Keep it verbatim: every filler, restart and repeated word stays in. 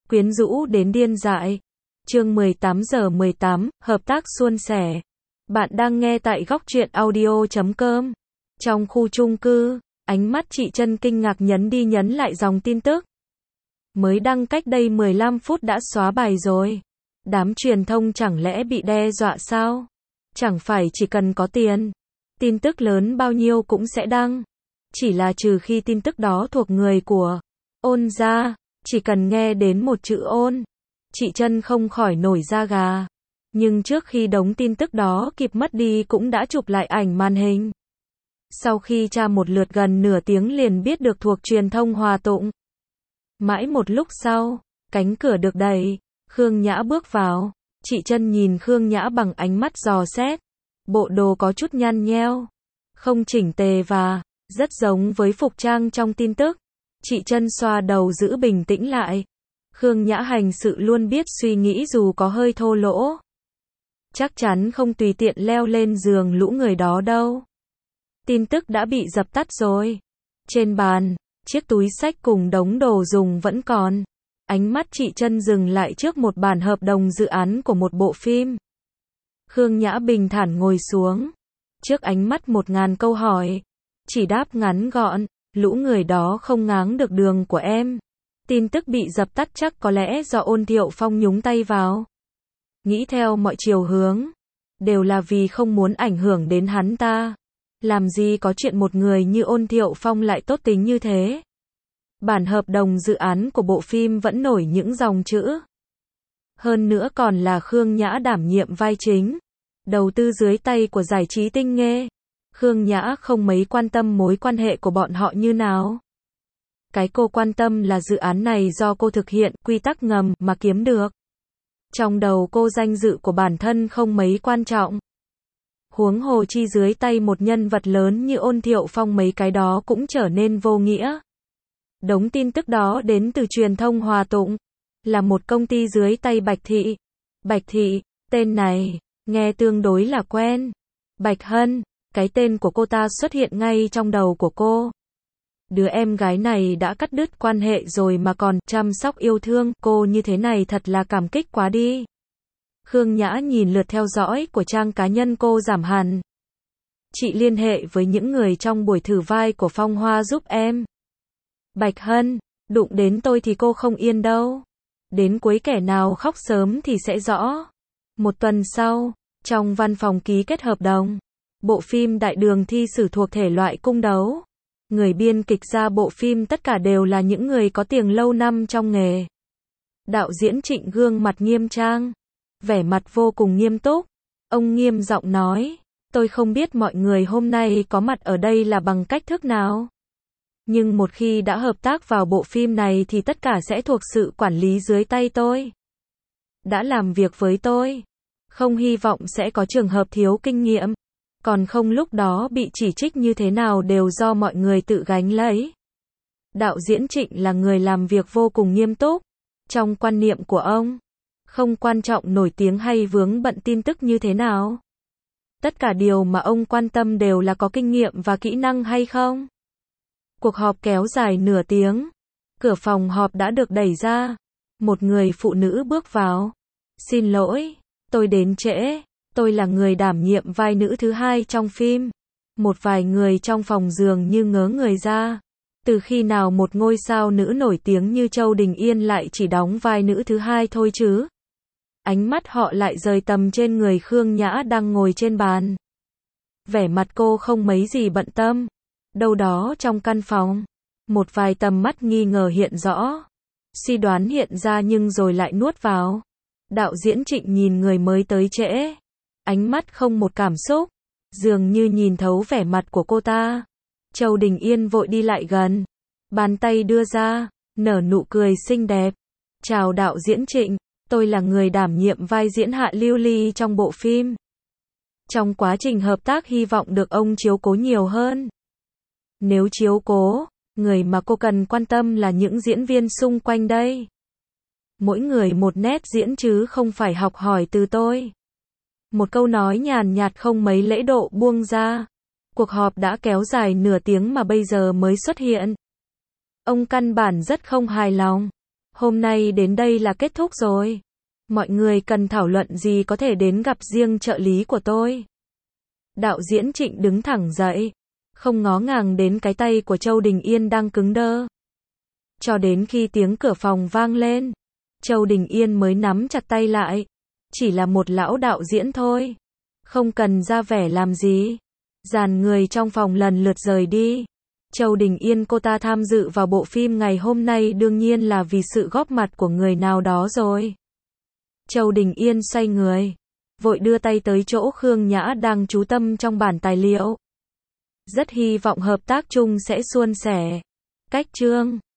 quyến rũ đến điên dại. Chương mười tám giờ mười tám, hợp tác suôn sẻ. Bạn đang nghe tại góc truyện audio chấm com. Trong khu chung cư, ánh mắt chị Trân kinh ngạc nhấn đi nhấn lại dòng tin tức. Mới đăng cách đây mười lăm phút đã xóa bài rồi. Đám truyền thông chẳng lẽ bị đe dọa sao? Chẳng phải chỉ cần có tiền, tin tức lớn bao nhiêu cũng sẽ đăng. Chỉ là trừ khi tin tức đó thuộc người của ôn gia, chỉ cần nghe đến một chữ ôn, chị Trân không khỏi nổi da gà. Nhưng trước khi đống tin tức đó kịp mất đi cũng đã chụp lại ảnh màn hình. Sau khi tra một lượt gần nửa tiếng liền biết được thuộc truyền thông Hòa Tụng. Mãi một lúc sau, cánh cửa được đẩy, Khương Nhã bước vào. Chị Trân nhìn Khương Nhã bằng ánh mắt dò xét. Bộ đồ có chút nhăn nheo, không chỉnh tề và rất giống với phục trang trong tin tức. Chị Trân xoa đầu giữ bình tĩnh lại. Khương Nhã hành sự luôn biết suy nghĩ dù có hơi thô lỗ. Chắc chắn không tùy tiện leo lên giường lũ người đó đâu. Tin tức đã bị dập tắt rồi. Trên bàn, chiếc túi xách cùng đống đồ dùng vẫn còn. Ánh mắt chị Trân dừng lại trước một bản hợp đồng dự án của một bộ phim. Khương Nhã bình thản ngồi xuống. Trước ánh mắt một ngàn câu hỏi, chỉ đáp ngắn gọn, lũ người đó không ngáng được đường của em. Tin tức bị dập tắt chắc có lẽ do Ôn Thiệu Phong nhúng tay vào. Nghĩ theo mọi chiều hướng, đều là vì không muốn ảnh hưởng đến hắn ta. Làm gì có chuyện một người như Ôn Thiệu Phong lại tốt tính như thế. Bản hợp đồng dự án của bộ phim vẫn nổi những dòng chữ. Hơn nữa còn là Khương Nhã đảm nhiệm vai chính. Đầu tư dưới tay của giải trí tinh nghê. Khương Nhã không mấy quan tâm mối quan hệ của bọn họ như nào. Cái cô quan tâm là dự án này do cô thực hiện quy tắc ngầm mà kiếm được. Trong đầu cô danh dự của bản thân không mấy quan trọng. Huống hồ chi dưới tay một nhân vật lớn như Ôn Thiệu Phong mấy cái đó cũng trở nên vô nghĩa. Đống tin tức đó đến từ truyền thông Hòa Tụng, là một công ty dưới tay Bạch Thị. Bạch Thị, tên này, nghe tương đối là quen. Bạch Hân, cái tên của cô ta xuất hiện ngay trong đầu của cô. Đứa em gái này đã cắt đứt quan hệ rồi mà còn chăm sóc yêu thương cô như thế này thật là cảm kích quá đi. Khương Nhã nhìn lượt theo dõi của trang cá nhân cô giảm hẳn. Chị liên hệ với những người trong buổi thử vai của Phong Hoa giúp em. Bạch Hân, đụng đến tôi thì cô không yên đâu. Đến cuối kẻ nào khóc sớm thì sẽ rõ. Một tuần sau, trong văn phòng ký kết hợp đồng, bộ phim Đại Đường Thi Sử thuộc thể loại cung đấu. Người biên kịch ra bộ phim tất cả đều là những người có tiếng lâu năm trong nghề. Đạo diễn Trịnh gương mặt nghiêm trang, vẻ mặt vô cùng nghiêm túc. Ông nghiêm giọng nói, tôi không biết mọi người hôm nay có mặt ở đây là bằng cách thức nào. Nhưng một khi đã hợp tác vào bộ phim này thì tất cả sẽ thuộc sự quản lý dưới tay tôi. Đã làm việc với tôi, không hy vọng sẽ có trường hợp thiếu kinh nghiệm. Còn không lúc đó bị chỉ trích như thế nào đều do mọi người tự gánh lấy. Đạo diễn Trịnh là người làm việc vô cùng nghiêm túc. Trong quan niệm của ông, không quan trọng nổi tiếng hay vướng bận tin tức như thế nào. Tất cả điều mà ông quan tâm đều là có kinh nghiệm và kỹ năng hay không. Cuộc họp kéo dài nửa tiếng. Cửa phòng họp đã được đẩy ra. Một người phụ nữ bước vào. Xin lỗi, tôi đến trễ. Tôi là người đảm nhiệm vai nữ thứ hai trong phim. Một vài người trong phòng dường như ngớ người ra. Từ khi nào một ngôi sao nữ nổi tiếng như Châu Đình Yên lại chỉ đóng vai nữ thứ hai thôi chứ? Ánh mắt họ lại rời tầm trên người Khương Nhã đang ngồi trên bàn. Vẻ mặt cô không mấy gì bận tâm. Đâu đó trong căn phòng, một vài tầm mắt nghi ngờ hiện rõ. Suy đoán hiện ra nhưng rồi lại nuốt vào. Đạo diễn Trịnh nhìn người mới tới trễ. Ánh mắt không một cảm xúc, dường như nhìn thấu vẻ mặt của cô ta. Châu Đình Yên vội đi lại gần, bàn tay đưa ra, nở nụ cười xinh đẹp. Chào đạo diễn Trịnh, tôi là người đảm nhiệm vai diễn Hạ Lưu Ly trong bộ phim. Trong quá trình hợp tác hy vọng được ông chiếu cố nhiều hơn. Nếu chiếu cố, người mà cô cần quan tâm là những diễn viên xung quanh đây. Mỗi người một nét diễn chứ không phải học hỏi từ tôi. Một câu nói nhàn nhạt không mấy lễ độ buông ra. Cuộc họp đã kéo dài nửa tiếng mà bây giờ mới xuất hiện. Ông căn bản rất không hài lòng. Hôm nay đến đây là kết thúc rồi. Mọi người cần thảo luận gì có thể đến gặp riêng trợ lý của tôi. Đạo diễn Trịnh đứng thẳng dậy, không ngó ngàng đến cái tay của Châu Đình Yên đang cứng đơ. Cho đến khi tiếng cửa phòng vang lên, Châu Đình Yên mới nắm chặt tay lại. Chỉ là một lão đạo diễn thôi. Không cần ra vẻ làm gì. Dàn người trong phòng lần lượt rời đi. Châu Đình Yên cô ta tham dự vào bộ phim ngày hôm nay đương nhiên là vì sự góp mặt của người nào đó rồi. Châu Đình Yên xoay người, vội đưa tay tới chỗ Khương Nhã đang chú tâm trong bản tài liệu. Rất hy vọng hợp tác chung sẽ suôn sẻ. Cách chương